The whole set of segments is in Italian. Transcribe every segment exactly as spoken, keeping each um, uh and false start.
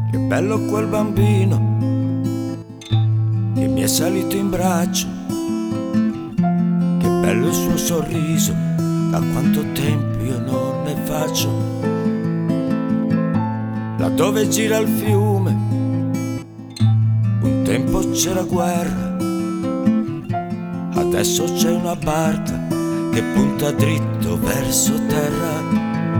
Che bello quel bambino che mi è salito in braccio, che bello il suo sorriso, da quanto tempo io non ne faccio. Laddove gira il fiume, un tempo c'era guerra, adesso c'è una barca che punta dritto verso terra.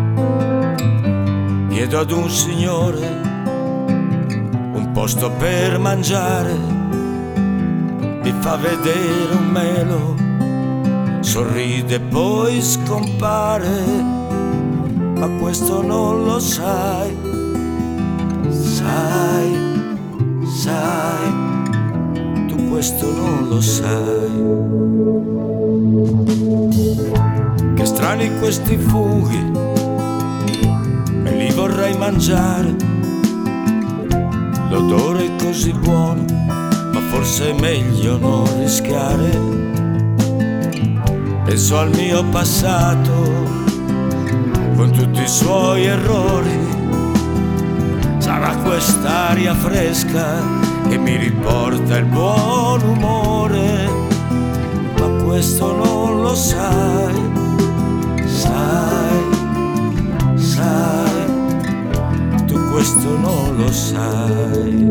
Chiedo ad un signore un posto per mangiare, mi fa vedere un melo, sorride poi scompare, ma questo non lo sai, sai, sai, tu questo non lo sai. Che strani questi funghi, me li vorrei mangiare, l'odore è così buono, ma forse è meglio non rischiare. Penso al mio passato, con tutti i suoi errori, sarà quest'aria fresca che mi riporta il buon umore, ma questo non lo sai, sai, sai, tu questo non lo sai.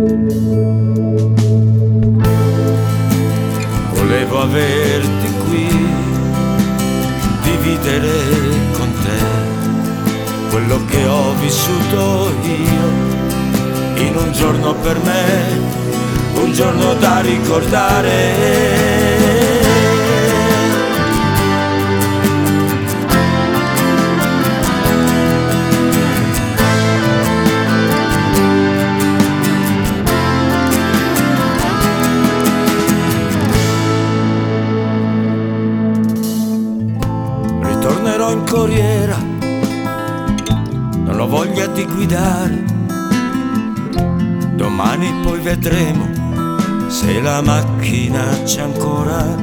Volevo averti qui, dividere con te quello che ho vissuto io, in un giorno per me, un giorno da ricordare. Tornerò in corriera, non ho voglia di guidare, domani poi vedremo se la macchina c'è ancora.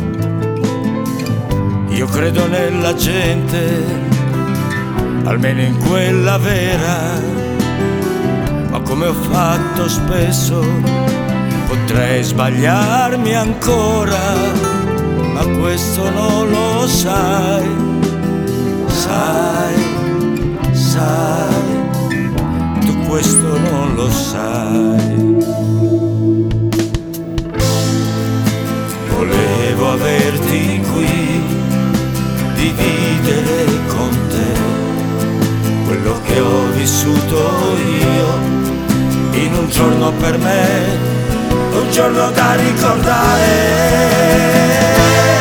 Io credo nella gente, almeno in quella vera, ma come ho fatto spesso potrei sbagliarmi ancora, ma questo non lo sai. Sai, sai, tu questo non lo sai. Volevo averti qui, dividere con te quello che ho vissuto io, in un giorno per me, un giorno da ricordare.